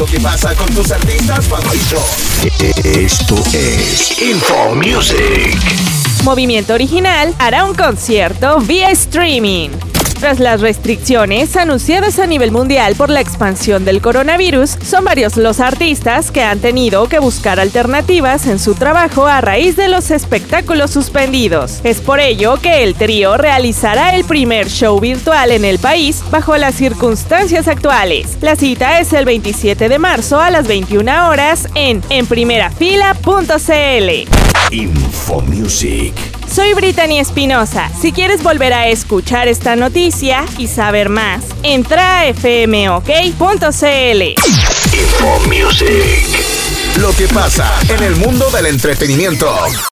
lo que pasa con tus artistas favoritos. Esto es Info Music. Movimiento Original hará un concierto vía streaming. Tras las restricciones anunciadas a nivel mundial por la expansión del coronavirus, son varios los artistas que han tenido que buscar alternativas en su trabajo a raíz de los espectáculos suspendidos. Es por ello que el trío realizará el primer show virtual en el país bajo las circunstancias actuales. La cita es el 27 de marzo a las 21 horas en enprimerafila.cl. Info Music. Soy Brittany Espinosa. Si quieres volver a escuchar esta noticia y saber más, entra a fmok.cl. Info Music. Lo que pasa en el mundo del entretenimiento.